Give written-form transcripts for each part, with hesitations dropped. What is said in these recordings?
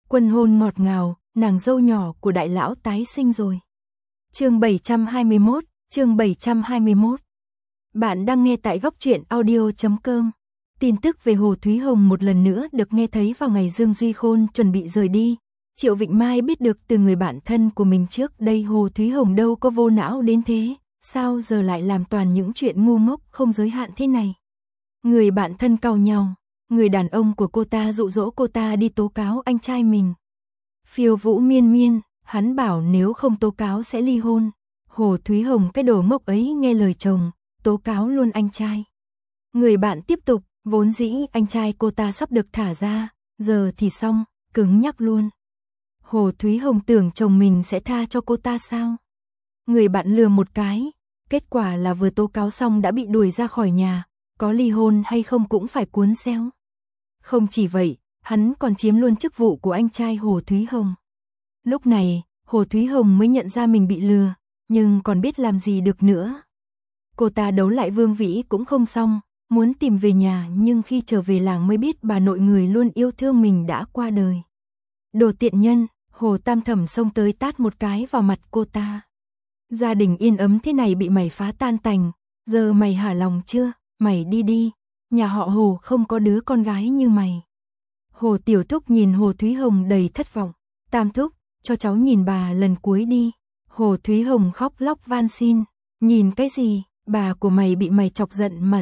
Quân hôn ngọt ngào, nàng dâu nhỏ của đại lão tái sinh rồi. Chương 721, chương 721. Bạn đang nghe tại góc truyện audio.com. Tin tức về Hồ Thúy Hồng một lần nữa được nghe thấy vào ngày Dương Duy Khôn chuẩn bị rời đi. Triệu Vịnh Mai biết được từ người bạn thân của mình trước đây Hồ Thúy Hồng đâu có vô não đến thế, sao giờ lại làm toàn những chuyện ngu ngốc không giới hạn thế này. Người bạn thân cau nhau, người đàn ông của cô ta dụ dỗ cô ta đi tố cáo anh trai mình. Phiêu vũ miên miên, hắn bảo nếu không tố cáo sẽ ly hôn. Hồ Thúy Hồng cái đồ ngốc ấy nghe lời chồng, tố cáo luôn anh trai. Người bạn tiếp tục, vốn dĩ anh trai cô ta sắp được thả ra, giờ thì xong, cứng nhắc luôn. Hồ Thúy Hồng tưởng chồng mình sẽ tha cho cô ta sao? Người bạn lừa một cái, kết quả là vừa tố cáo xong đã bị đuổi ra khỏi nhà, có ly hôn hay không cũng phải cuốn xéo. Không chỉ vậy, hắn còn chiếm luôn chức vụ của anh trai Hồ Thúy Hồng. Lúc này, Hồ Thúy Hồng mới nhận ra mình bị lừa, nhưng còn biết làm gì được nữa. Cô ta đấu lại Vương Vĩ cũng không xong, muốn tìm về nhà nhưng khi trở về làng mới biết bà nội người luôn yêu thương mình đã qua đời. Đồ tiện nhân, Hồ Tam Thẩm xông tới tát một cái vào mặt cô ta. Gia đình yên ấm thế này bị mày phá tan tành, giờ mày hả lòng chưa, mày đi đi, nhà họ Hồ không có đứa con gái như mày. Hồ Tiểu Thúc nhìn Hồ Thúy Hồng đầy thất vọng, Tam Thúc, cho cháu nhìn bà lần cuối đi. Hồ Thúy Hồng khóc lóc van xin, nhìn cái gì, bà của mày bị mày chọc giận mà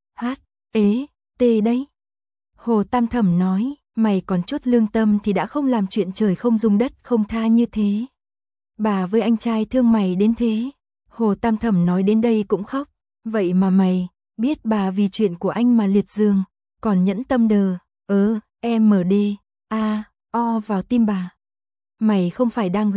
tê đấy. Hồ Tam Thẩm nói, mày còn chút lương tâm thì đã không làm chuyện trời không dung đất không tha như thế. Bà với anh trai thương mày đến thế. Hồ Tam Thẩm nói đến đây cũng khóc, vậy mà mày, biết bà vì chuyện của anh mà liệt giường, còn nhẫn tâm đờ, MD, vào tim bà. Mày không phải đang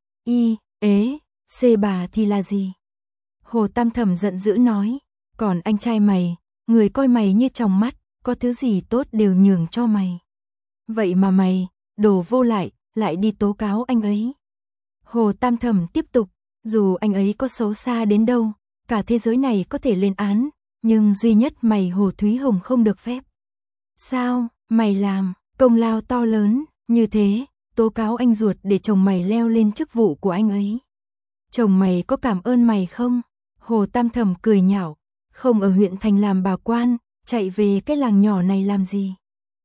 C bà thì là gì? Hồ Tam Thẩm giận dữ nói, còn anh trai mày, người coi mày như trong mắt, có thứ gì tốt đều nhường cho mày. Vậy mà mày, đồ vô lại đi tố cáo anh ấy. Hồ Tam Thẩm tiếp tục, dù anh ấy có xấu xa đến đâu, cả thế giới này có thể lên án, nhưng duy nhất mày Hồ Thúy Hồng không được phép. Sao, mày làm, công lao to lớn, như thế, tố cáo anh ruột để chồng mày leo lên chức vụ của anh ấy. Chồng mày có cảm ơn mày không? Hồ Tam Thẩm cười nhạo, không ở huyện thành làm bà quan, chạy về cái làng nhỏ này làm gì?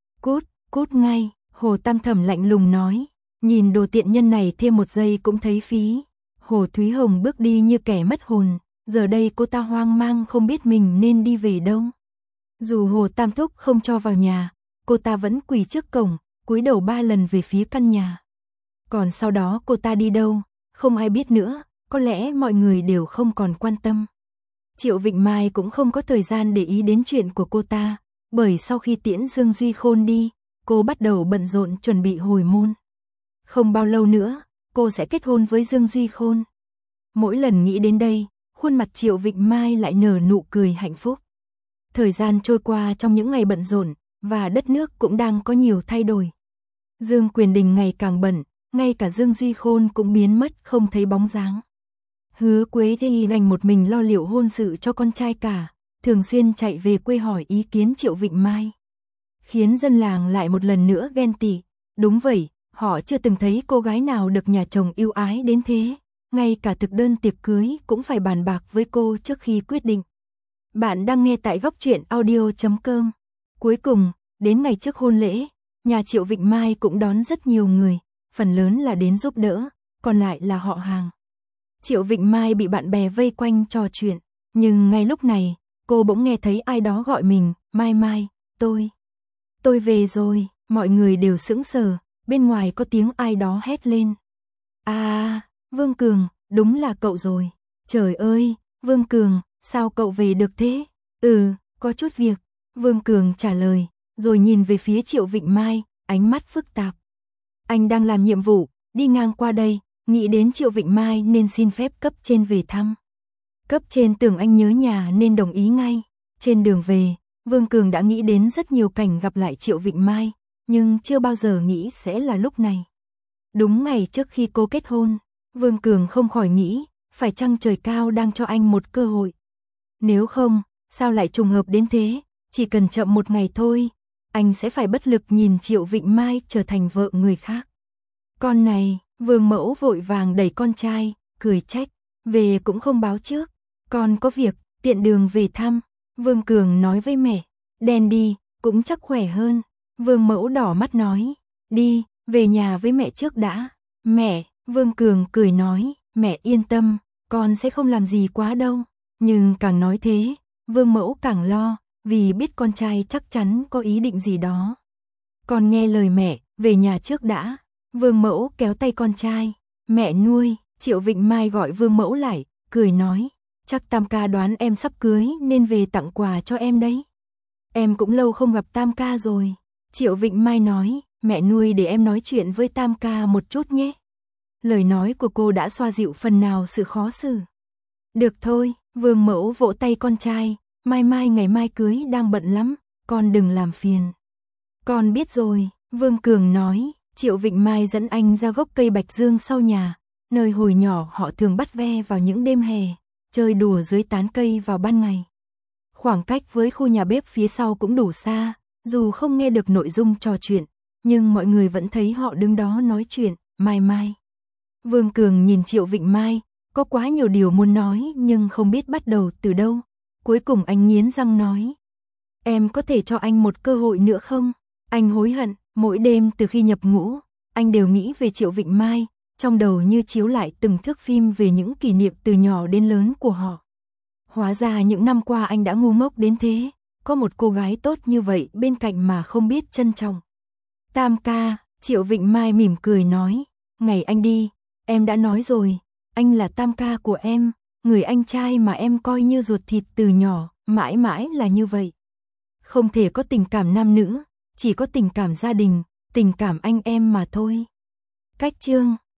Cút ngay, Hồ Tam Thẩm lạnh lùng nói, nhìn đồ tiện nhân này thêm một giây cũng thấy phí. Hồ Thúy Hồng bước đi như kẻ mất hồn, giờ đây cô ta hoang mang không biết mình nên đi về đâu. Dù Hồ Tam Thúc không cho vào nhà, cô ta vẫn quỳ trước cổng, cúi đầu 3 lần về phía căn nhà. Còn sau đó cô ta đi đâu, không ai biết nữa, có lẽ mọi người đều không còn quan tâm. Triệu Vịnh Mai cũng không có thời gian để ý đến chuyện của cô ta, bởi sau khi tiễn Dương Duy Khôn đi, cô bắt đầu bận rộn chuẩn bị hồi môn. Không bao lâu nữa, cô sẽ kết hôn với Dương Duy Khôn. Mỗi lần nghĩ đến đây, khuôn mặt Triệu Vịnh Mai lại nở nụ cười hạnh phúc. Thời gian trôi qua trong những ngày bận rộn, và đất nước cũng đang có nhiều thay đổi. Dương Quyền Đình ngày càng bận, ngay cả Dương Duy Khôn cũng biến mất không thấy bóng dáng. Hứa Quế thì đành một mình lo liệu hôn sự cho con trai cả, thường xuyên chạy về quê hỏi ý kiến Triệu Vịnh Mai. Khiến dân làng lại một lần nữa ghen tị. Đúng vậy, họ chưa từng thấy cô gái nào được nhà chồng yêu ái đến thế. Ngay cả thực đơn tiệc cưới cũng phải bàn bạc với cô trước khi quyết định. Bạn đang nghe tại góc truyện audio.com. Cuối cùng, đến ngày trước hôn lễ, nhà Triệu Vịnh Mai cũng đón rất nhiều người, phần lớn là đến giúp đỡ, còn lại là họ hàng. Triệu Vịnh Mai bị bạn bè vây quanh trò chuyện, nhưng ngay lúc này, cô bỗng nghe thấy ai đó gọi mình, Mai, tôi về rồi, mọi người đều sững sờ, bên ngoài có tiếng ai đó hét lên. Vương Cường, đúng là cậu rồi. Trời ơi, Vương Cường, sao cậu về được thế? Có chút việc, Vương Cường trả lời, rồi nhìn về phía Triệu Vịnh Mai, ánh mắt phức tạp. Anh đang làm nhiệm vụ, đi ngang qua đây, nghĩ đến Triệu Vịnh Mai nên xin phép cấp trên về thăm. Cấp trên tưởng anh nhớ nhà nên đồng ý ngay. Trên đường về, Vương Cường đã nghĩ đến rất nhiều cảnh gặp lại Triệu Vịnh Mai, nhưng chưa bao giờ nghĩ sẽ là lúc này. Đúng ngày trước khi cô kết hôn, Vương Cường không khỏi nghĩ, phải chăng trời cao đang cho anh một cơ hội. Nếu không, sao lại trùng hợp đến thế, chỉ cần chậm một ngày thôi, anh sẽ phải bất lực nhìn Triệu Vịnh Mai trở thành vợ người khác. Con này, Vương Mẫu vội vàng đẩy con trai, cười trách, về cũng không báo trước, con có việc, tiện đường về thăm. Vương Cường nói với mẹ, đen đi, cũng chắc khỏe hơn. Vương Mẫu đỏ mắt nói, đi, về nhà với mẹ trước đã. Mẹ, Vương Cường cười nói, mẹ yên tâm, con sẽ không làm gì quá đâu. Nhưng càng nói thế, Vương Mẫu càng lo, vì biết con trai chắc chắn có ý định gì đó. Con nghe lời mẹ, về nhà trước đã. Vương Mẫu kéo tay con trai, mẹ nuôi. Triệu Vịnh Mai gọi Vương Mẫu lại, cười nói, chắc Tam ca đoán em sắp cưới nên về tặng quà cho em đấy. Em cũng lâu không gặp Tam ca rồi. Triệu Vịnh Mai nói, mẹ nuôi để em nói chuyện với Tam ca một chút nhé. Lời nói của cô đã xoa dịu phần nào sự khó xử. Được thôi, Vương Mẫu vỗ tay con trai, mai ngày mai cưới đang bận lắm, con đừng làm phiền. Con biết rồi, Vương Cường nói. Triệu Vịnh Mai dẫn anh ra gốc cây bạch dương sau nhà, nơi hồi nhỏ họ thường bắt ve vào những đêm hè, chơi đùa dưới tán cây vào ban ngày. Khoảng cách với khu nhà bếp phía sau cũng đủ xa, dù không nghe được nội dung trò chuyện, nhưng mọi người vẫn thấy họ đứng đó nói chuyện, mai. Vương Cường nhìn Triệu Vịnh Mai, có quá nhiều điều muốn nói nhưng không biết bắt đầu từ đâu. Cuối cùng anh nghiến răng nói, em có thể cho anh một cơ hội nữa không? Anh hối hận, mỗi đêm từ khi nhập ngũ, anh đều nghĩ về Triệu Vịnh Mai, trong đầu như chiếu lại từng thước phim về những kỷ niệm từ nhỏ đến lớn của họ. Hóa ra những năm qua anh đã ngu ngốc đến thế, có một cô gái tốt như vậy bên cạnh mà không biết trân trọng. Tam ca, Triệu Vịnh Mai mỉm cười nói, ngày anh đi, em đã nói rồi, anh là Tam ca của em, người anh trai mà em coi như ruột thịt từ nhỏ, mãi mãi là như vậy. Không thể có tình cảm nam nữ, chỉ có tình cảm gia đình, tình cảm anh em mà thôi. Cách chương